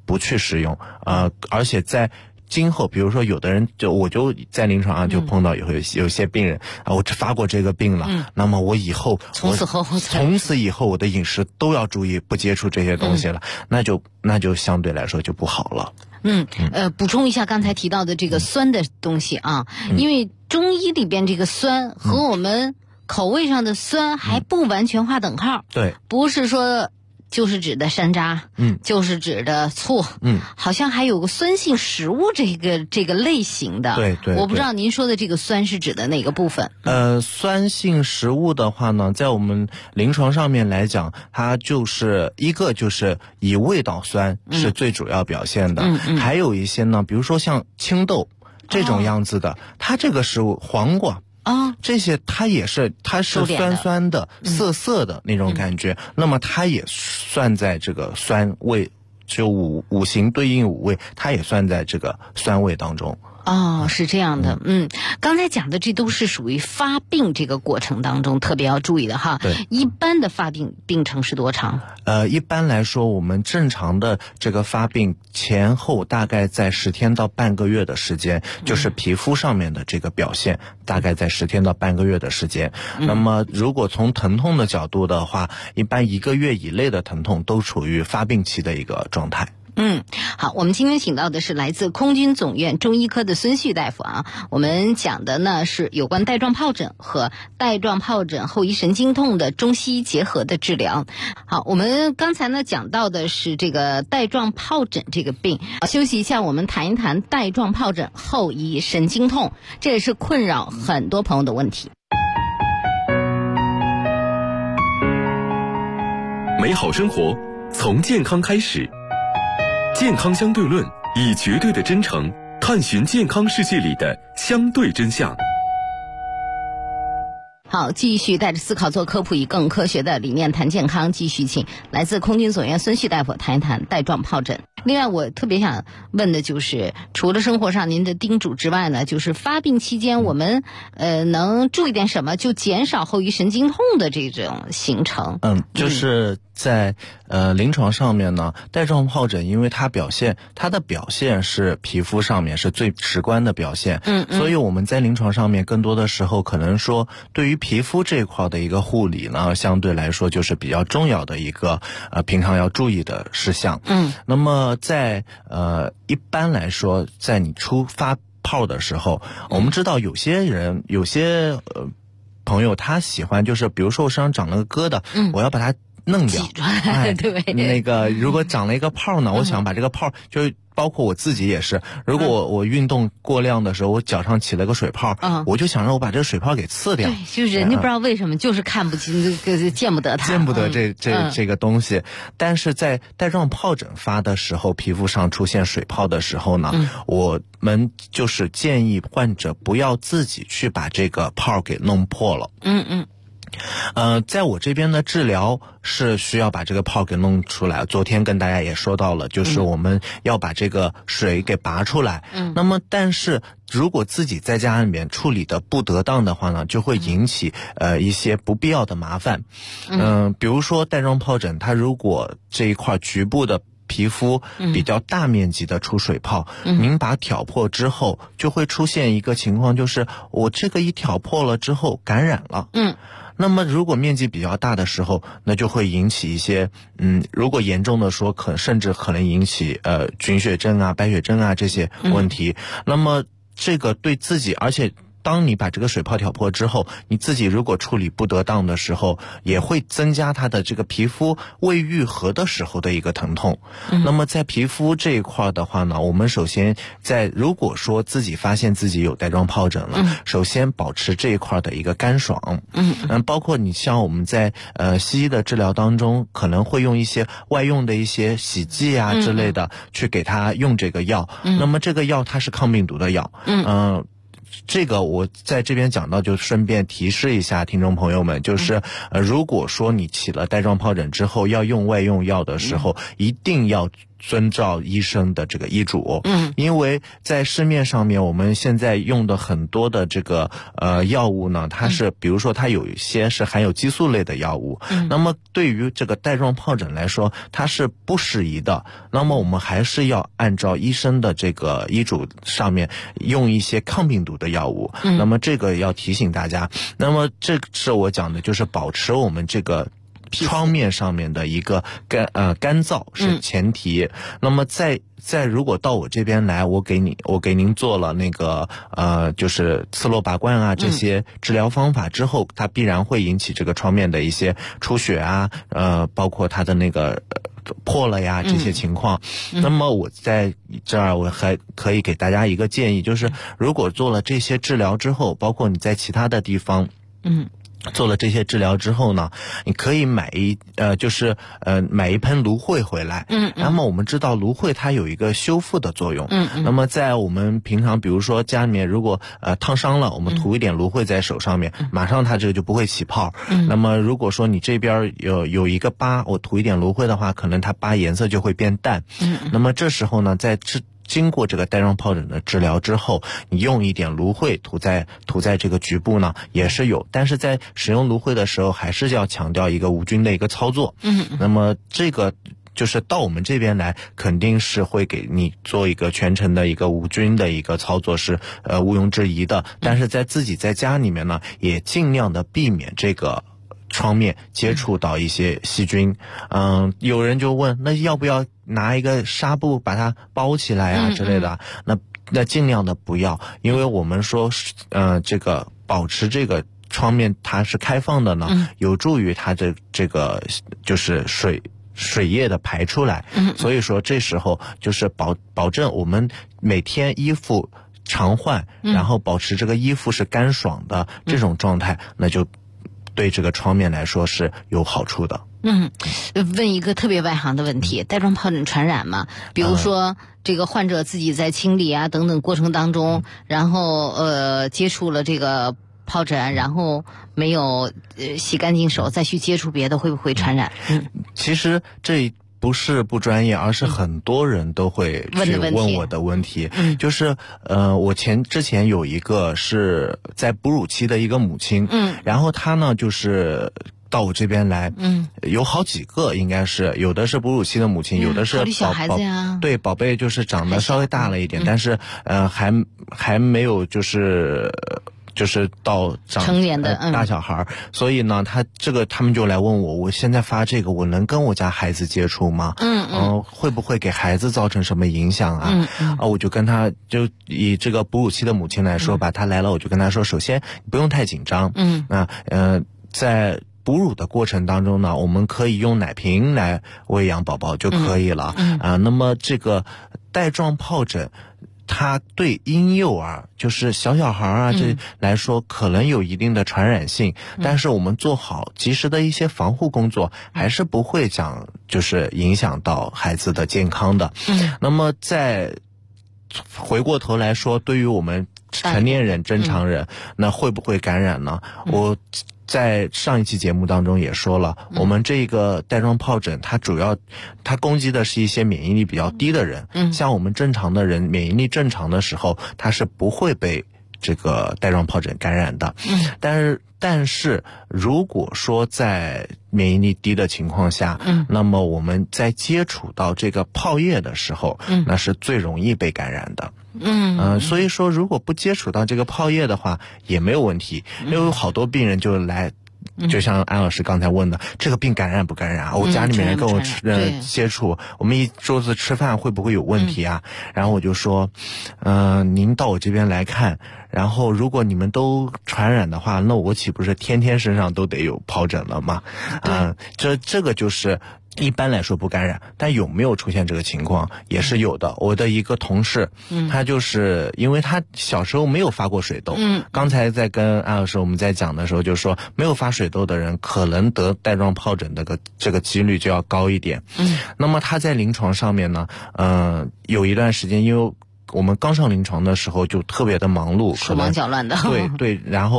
不去使用，而且在今后，比如说有的人我就在临床上就碰到有些病人我发过这个病了，那么我以后从此以后我的饮食都要注意不接触这些东西了，那就相对来说就不好了。 补充一下刚才提到的这个酸的东西啊，因为中医里边这个酸和我们口味上的酸还不完全划等号， 对， 不是说就是指的山楂，就是指的醋，好像还有个酸性食物这个类型的， 对， 我不知道您说的这个酸是指的哪个部分？ 酸性食物的话呢，在我们临床上面来讲，它就是一个就是以味道酸是最主要表现的，还有一些呢，比如说像青豆这种样子的，它这个食物黄瓜。这些它是酸酸的、涩涩的那种感觉，那么它也算在这个酸味，就五行对应五味，它也算在这个酸味当中。 是这样的，刚才讲的这都是属于发病这个过程当中特别要注意的哈。 对， 一般的发病程是多长？ 一般来说，我们正常的这个发病前后大概在10天到半个月的时间，就是皮肤上面的这个表现，大概在10天到半个月的时间。那么，如果从疼痛的角度的话，一般1个月以内的疼痛都处于发病期的一个状态。 好，我们今天请到的是来自空军总院中医科的孙旭大夫啊。我们讲的呢是有关带状疱疹和带状疱疹后遗神经痛的中西医结合的治疗。好，我们刚才呢讲到的是这个带状疱疹这个病。休息一下，我们谈一谈带状疱疹后遗神经痛，这也是困扰很多朋友的问题。 美好生活从健康开始。健康相对论，以绝对的真诚探寻健康世界里的相对真相。 好，继续带着思考做科普，以更科学的理念谈健康。继续请来自空军总院孙旭大夫谈一谈带状疱疹。另外，我特别想问的就是，除了生活上您的叮嘱之外呢，就是发病期间我们能注意点什么，就减少后遗神经痛的这种形成。 就是在临床上面呢，带状疱疹因为它的表现是皮肤上面是最直观的表现，所以我们在临床上面更多的时候可能说对于皮肤这一块的一个护理呢，相对来说就是比较重要的一个平常要注意的事项。那么在一般来说，在你出发泡的时候，我们知道有些朋友他喜欢就是比如说我身上长了个疙瘩，我要把它弄掉， 对， 那个如果长了一个泡呢，我想把这个泡就包括我自己也是，如果我运动过量的时候，我脚上起了个水泡，我就想让我把这个水泡给刺掉。 对，就是人家不知道为什么，就是看不清，见不得它， 见不得这个东西。但是在带状疱疹发的时候，皮肤上出现水泡的时候呢，我们就是建议患者不要自己去把这个泡给弄破了。在我这边的治疗是需要把这个泡给弄出来。昨天跟大家也说到了，就是我们要把这个水给拔出来。那么但是如果自己在家里面处理的不得当的话呢，就会引起一些不必要的麻烦。比如说带状疱疹，它如果这一块局部的皮肤比较大面积的出水泡，您把挑破之后，就会出现一个情况，就是我这个一挑破了之后感染了。那么如果面积比较大的时候，那就会引起一些如果严重的说甚至可能引起菌血症啊、白血症啊这些问题。那么这个对自己，而且当你把这个水泡挑破之后，你自己如果处理不得当的时候，也会增加它的这个皮肤未愈合的时候的一个疼痛。那么在皮肤这一块的话呢，我们首先如果说自己发现自己有带状疱疹了，首先保持这一块的一个干爽。包括你像我们在西医的治疗当中，可能会用一些外用的一些洗剂啊之类的去给他用这个药。那么这个药它是抗病毒的药。这个我在这边讲到，就顺便提示一下听众朋友们，就是如果说你起了带状疱疹之后要用外用药的时候，一定要遵照医生的这个医嘱。因为在市面上面我们现在用的很多的这个药物呢，它是比如说它有一些是含有激素类的药物，那么对于这个带状疱疹来说它是不适宜的，那么我们还是要按照医生的这个医嘱上面用一些抗病毒的药物。那么这个要提醒大家，那么这是我讲的就是保持我们这个创面上面的一个干燥是前提。那么再如果到我这边来，我给您做了那个就是刺络拔罐啊这些治疗方法之后，它必然会引起这个创面的一些出血啊，包括它的那个破了呀这些情况。那么我在这儿我还可以给大家一个建议，就是如果做了这些治疗之后，包括你在其他的地方做了这些治疗之后呢，你可以买一盆芦荟回来。那么我们知道芦荟它有一个修复的作用。那么在我们平常比如说家里面如果烫伤了，我们涂一点芦荟在手上面，马上它这个就不会起泡。那么如果说你这边有一个疤，我涂一点芦荟的话，可能它疤颜色就会变淡。那么这时候呢，经过这个带状疱疹的治疗之后，你用一点芦荟涂在这个局部呢也是有，但是在使用芦荟的时候还是要强调一个无菌的一个操作。那么这个就是到我们这边来肯定是会给你做一个全程的一个无菌的一个操作，是毋庸置疑的。但是在自己在家里面呢，也尽量的避免这个创面接触到一些细菌。有人就问，那要不要拿一个纱布把它包起来啊之类的？那尽量的不要，因为我们说这个保持这个创面它是开放的呢，有助于它的这个就是水液的排出来。所以说这时候就是保证我们每天衣服常换，然后保持这个衣服是干爽的这种状态，那就对这个创面来说是有好处的。 问一个特别外行的问题，带状疱疹传染吗？比如说这个患者自己在清理啊等等过程当中，然后接触了这个疱疹，然后没有洗干净手再去接触别的，会不会传染？ 其实这不是不专业，而是很多人都会去问我的问题。就是我之前有一个是在哺乳期的一个母亲，然后她呢就是到我这边来，有好几个，应该是有的是哺乳期的母亲，有的是小孩子呀， 对，宝贝就是长得稍微大了一点，但是还没有就是到成年的大小孩。所以呢他们就来问我现在发这个我能跟我家孩子接触吗？会不会给孩子造成什么影响啊？我就跟他就以这个哺乳期的母亲来说吧，他来了我就跟他说，首先不用太紧张。在哺乳的过程当中呢，我们可以用奶瓶来喂养宝宝就可以了。那么这个带状疱疹它对婴幼儿就是小孩啊这来说可能有一定的传染性，但是我们做好及时的一些防护工作，还是不会就是影响到孩子的健康的。那么再回过头来说，对于我们成年人正常人，那会不会感染呢？我在上一期节目当中也说了，我们这个带状疱疹它攻击的是一些免疫力比较低的人。像我们正常的人免疫力正常的时候，它是不会被这个带状疱疹感染的。但是如果说在免疫力低的情况下，那么我们在接触到这个泡液的时候，那是最容易被感染的。所以说如果不接触到这个泡液的话也没有问题。因为有好多病人就来，就像安老师刚才问的，这个病感染不感染啊？我家里面人跟我接触，我们一桌子吃饭会不会有问题啊？然后我就说您到我这边来看，然后如果你们都传染的话，那我岂不是天天身上都得有疱疹了吗？这个就是一般来说不感染，但有没有出现这个情况也是有的。我的一个同事，他就是因为他小时候没有发过水痘，刚才在跟安老师我们在讲的时候就说，没有发水痘的人可能得带状疱疹的这个几率就要高一点。那么他在临床上面呢，有一段时间，因为我们刚上临床的时候就特别的忙碌， 手忙脚乱的。 对，然后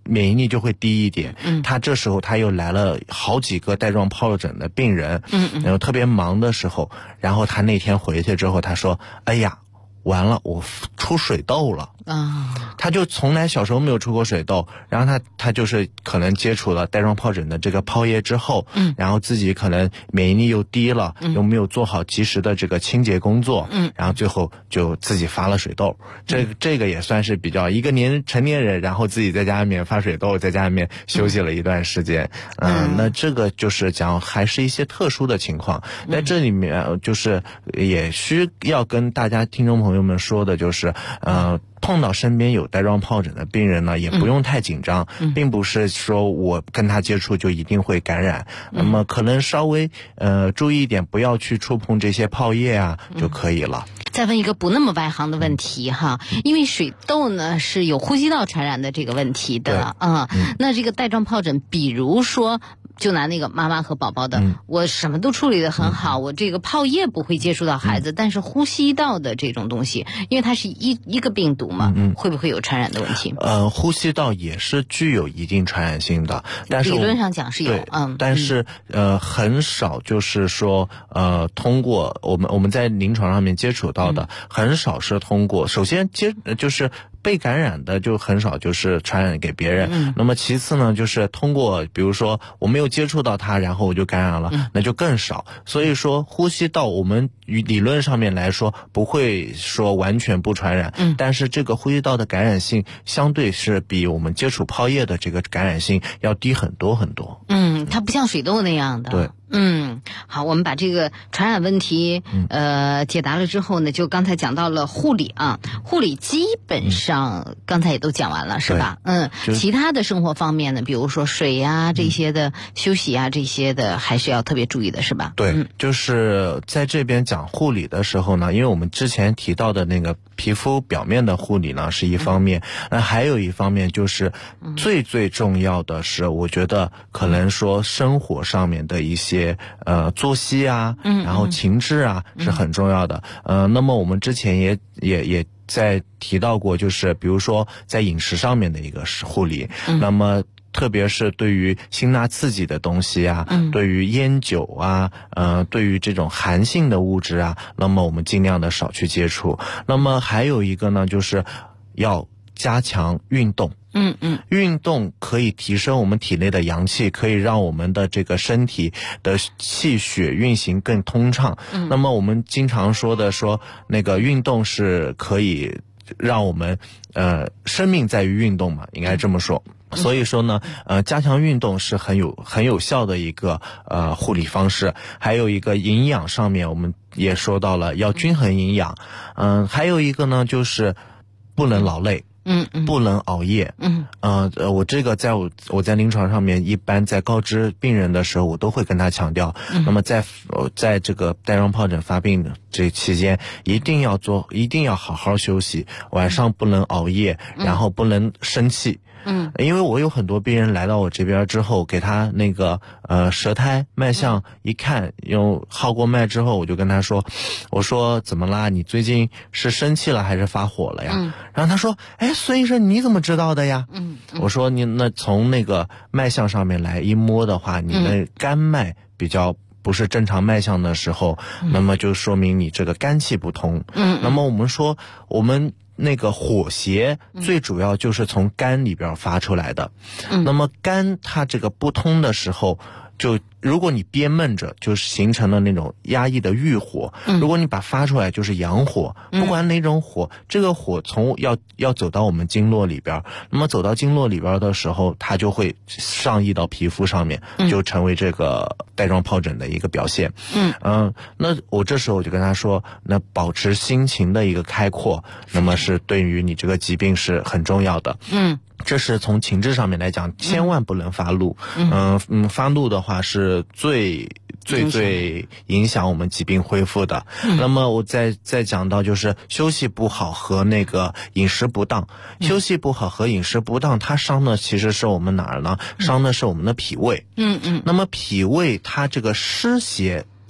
免疫力就会低一点。他这时候他又来了好几个带状疱疹的病人，然后特别忙的时候，然后他那天回去之后，他说：“哎呀，完了，我出水痘了。”他就从来小时候没有出过水痘，然后他就是可能接触了带状疱疹的这个泡叶之后，然后自己可能免疫力又低了，又没有做好及时的这个清洁工作，然后最后就自己发了水痘。这个也算是比较一个成年人，然后自己在家里面发水痘，在家里面休息了一段时间。那这个就是讲还是一些特殊的情况。在这里面就是也需要跟大家听众朋友们说的就是碰到身边有带状疱疹的病人呢，也不用太紧张，并不是说我跟他接触就一定会感染，那么可能稍微注意一点，不要去触碰这些泡叶啊就可以了。 再问一个不那么外行的问题哈，因为水痘呢是有呼吸道传染的这个问题的那这个带状疱疹，比如说就拿那个妈妈和宝宝的，我什么都处理得很好，我这个泡叶不会接触到孩子，但是呼吸道的这种东西，因为它是一个病毒嘛，会不会有传染的问题？ 呼吸道也是具有一定传染性的，但是理论上讲是有， 但是很少就是说通过我们在临床上面接触到的，很少是通过首先就是被感染的就很少就是传染给别人，那么其次呢就是通过比如说我没有接触到它，然后我就感染了，那就更少。所以说呼吸道我们理论上面来说不会说完全不传染，但是这个呼吸道的感染性相对是比我们接触泡叶的这个感染性要低很多很多。 它不像水痘那样的。 对。 好，我们把这个传染问题解答了之后呢，就刚才讲到了护理啊，护理基本上刚才也都讲完了是吧？其他的生活方面呢，比如说水呀这些的休息呀这些的，还是要特别注意的是吧？ 对，就是在这边讲护理的时候呢，因为我们之前提到的那个皮肤表面的护理呢是一方面，那还有一方面就是最重要的是，我觉得可能说生活上面的一些作息啊，然后情志啊是很重要的。那么我们之前也在提到过，就是比如说在饮食上面的一个护理，那么特别是对于辛辣刺激的东西啊，对于烟酒啊，对于这种寒性的物质啊，那么我们尽量的少去接触。那么还有一个呢，就是要加强运动。运动可以提升我们体内的阳气，可以让我们的这个身体的气血运行更通畅。那么我们经常说那个运动是可以让我们生命在于运动嘛，应该这么说。所以说呢，加强运动是很有效的一个护理方式。还有一个营养上面，我们也说到了要均衡营养。还有一个呢，就是不能劳累。不能熬夜。我这个我在临床上面，一般在告知病人的时候，我都会跟他强调。那么在这个带状疱疹发病的这期间，一定要好好休息，晚上不能熬夜，然后不能生气。因为我有很多病人来到我这边之后，给他那个舌苔脉象一看，用号过脉之后，我就跟他说，我说怎么啦？你最近是生气了还是发火了呀？然后他说，孙医生你怎么知道的呀？我说你那从那个脉象上面来一摸的话，你的肝脉比较不是正常脉象的时候，那么就说明你这个肝气不通。那么我们说我们那个火邪最主要就是从肝里边发出来的。那么肝它这个不通的时候，就如果你憋闷着，就形成了那种压抑的郁火。如果你把发出来，就是阳火。不管哪种火，这个火从要走到我们经络里边，那么走到经络里边的时候，它就会上溢到皮肤上面，就成为这个带状疱疹的一个表现。那我这时候我就跟他说，那保持心情的一个开阔，那么是对于你这个疾病是很重要的。这是从情志上面来讲，千万不能发怒。发怒的话是最影响我们疾病恢复的。那么我再讲到就是休息不好和那个饮食不当。休息不好和饮食不当，它伤的其实是我们哪儿呢？伤的是我们的脾胃。那么脾胃它这个湿邪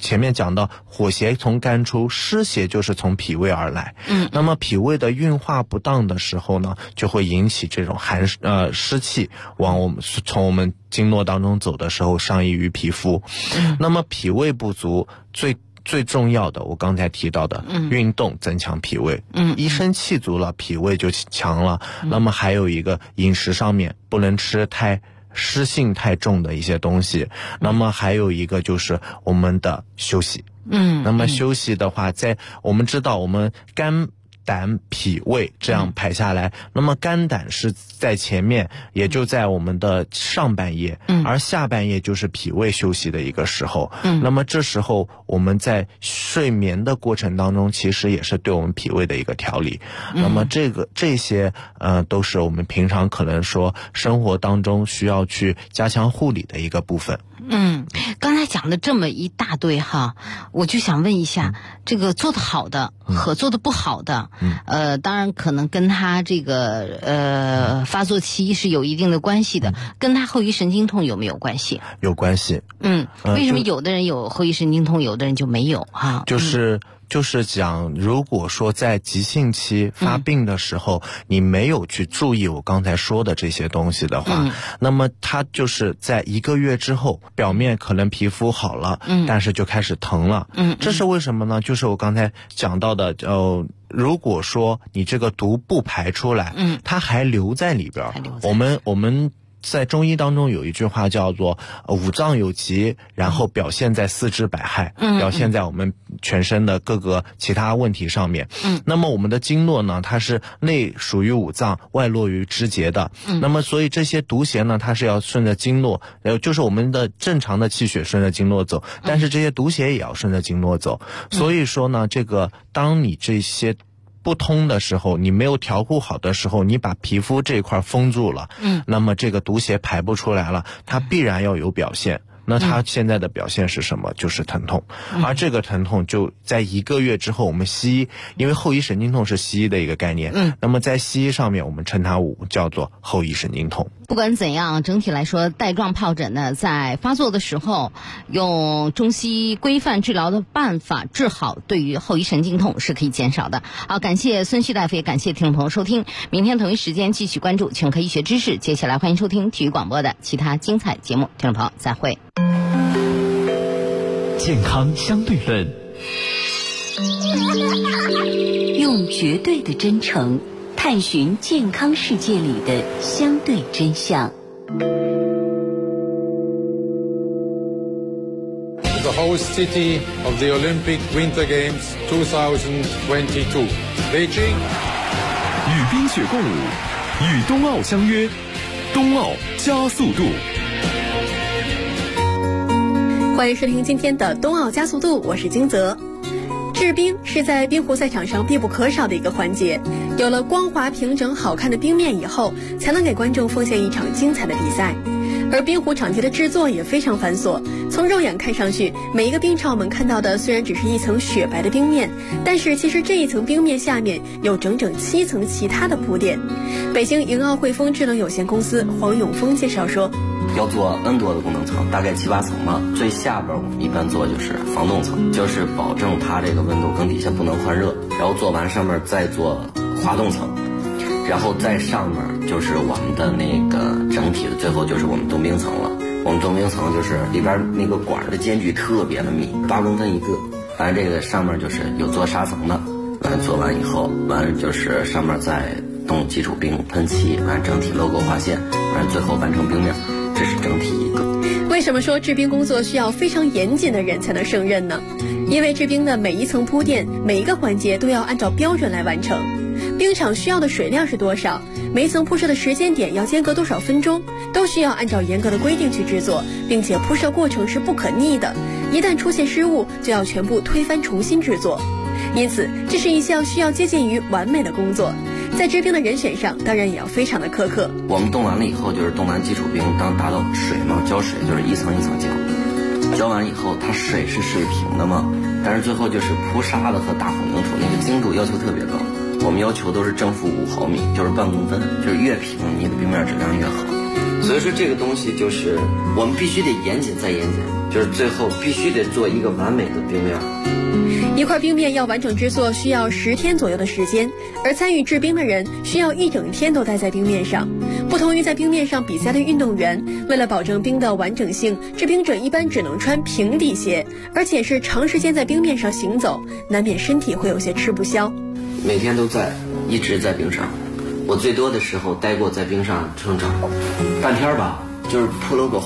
前面讲到火邪从肝出，湿邪就是从脾胃而来。那么脾胃的运化不当的时候呢，就会引起这种湿气从我们经络当中走的时候上溢于皮肤。那么脾胃不足最重要的，我刚才提到的运动增强脾胃。一身气足了，脾胃就强了。那么还有一个饮食上面不能吃湿性太重的一些东西。那么还有一个就是我们的休息。那么休息的话，我们知道我们肝胆脾胃这样排下来，那么肝胆是在前面，也就在我们的上半夜，而下半夜就是脾胃休息的一个时候。那么这时候我们在睡眠的过程当中，其实也是对我们脾胃的一个调理。那么这些都是我们平常可能说生活当中需要去加强护理的一个部分。 刚才讲的这么一大堆哈，我就想问一下，这个做得好的和做得不好的，当然可能跟他这个发作期是有一定的关系的，跟他后遗神经痛有没有关系？有关系。为什么有的人有后遗神经痛，有的人就没有哈？就是讲，如果说在急性期发病的时候，你没有去注意我刚才说的这些东西的话，那么它就是在1个月之后，表面可能皮肤好了，但是就开始疼了。这是为什么呢？就是我刚才讲到的，如果说你这个毒不排出来，它还留在里边，我们在中医当中有一句话叫做五脏有疾，然后表现在四肢百害，表现在我们全身的各个其他问题上面。那么我们的经络呢，它是内属于五脏，外络于肢节的。那么所以这些毒邪呢，它是要顺着经络，就是我们的正常的气血顺着经络走，但是这些毒邪也要顺着经络走。所以说呢，这个当你这些不通的时候，你没有调护好的时候，你把皮肤这块封住了，那么这个毒邪排不出来了，它必然要有表现。那它现在的表现是什么？就是疼痛。而这个疼痛就在1个月之后，我们西医，因为后遗神经痛是西医的一个概念，那么在西医上面我们称它叫做后遗神经痛。不管怎样，整体来说，带状疱疹呢，在发作的时候，用中西医规范治疗的办法治好，对于后遗神经痛是可以减少的。好，感谢孙旭大夫，也感谢听众朋友收听。明天同一时间继续关注全科医学知识。接下来欢迎收听体育广播的其他精彩节目。听众朋友，再会。 健康相对论， 用绝对的真诚探寻健康世界里的相对真相。 The host city of the Olympic Winter Games 2022, Beijing。 与冰雪共舞，与冬奥相约，冬奥加速度。 欢迎收听今天的冬奥加速度，我是金泽。制冰是在冰壶赛场上必不可少的一个环节，有了光滑平整好看的冰面以后，才能给观众奉献一场精彩的比赛。而冰壶场地的制作也非常繁琐，从肉眼看上去，每一个冰场我们看到的虽然只是一层雪白的冰面，但是其实这一层冰面下面有整整7层其他的铺垫。北京迎奥汇丰智能有限公司黄永峰介绍说， 要做 N 多的功能层，大概7、8层嘛。最下边我们一般做就是防冻层，就是保证它这个温度更底下不能换热，然后做完上面再做滑动层，然后在上面就是我们的那个整体的最后就是我们冻冰层了。我们冻冰层就是里边那个管的间距特别的密，8公分一个。完了这个上面就是有做砂层的，完做完以后，完就是上面再冻基础冰喷漆，完整体 logo 划线，完最后完成冰面。这是整体一个。 为什么说制冰工作需要非常严谨的人才能胜任呢？因为制冰的每一层铺垫，每一个环节都要按照标准来完成。冰场需要的水量是多少，每一层铺设的时间点要间隔多少分钟，都需要按照严格的规定去制作，并且铺设过程是不可逆的，一旦出现失误就要全部推翻重新制作。因此这是一项需要接近于完美的工作，在制冰的人选上当然也要非常的苛刻。 我们冻完了以后就是冻完基础冰，当达到水嘛，浇水就是一层一层浇完以后它水是水平的嘛，但是最后就是铺沙子和大混凝土那个精度要求特别高，我们要求都是正负5毫米，就是半公分，就是越平你的冰面质量越好。 所以说这个东西就是我们必须得严谨再严谨，就是最后必须得做一个完美的冰面。 一块冰面要完整制作需要10天左右的时间，而参与制冰的人需要1整天都待在冰面上。不同于在冰面上比赛的运动员，为了保证冰的完整性，制冰者一般只能穿平底鞋，而且是长时间在冰面上行走，难免身体会有些吃不消。 每天都在，一直在冰上。我最多的时候待过在冰上整整半天吧，就是扑棱狗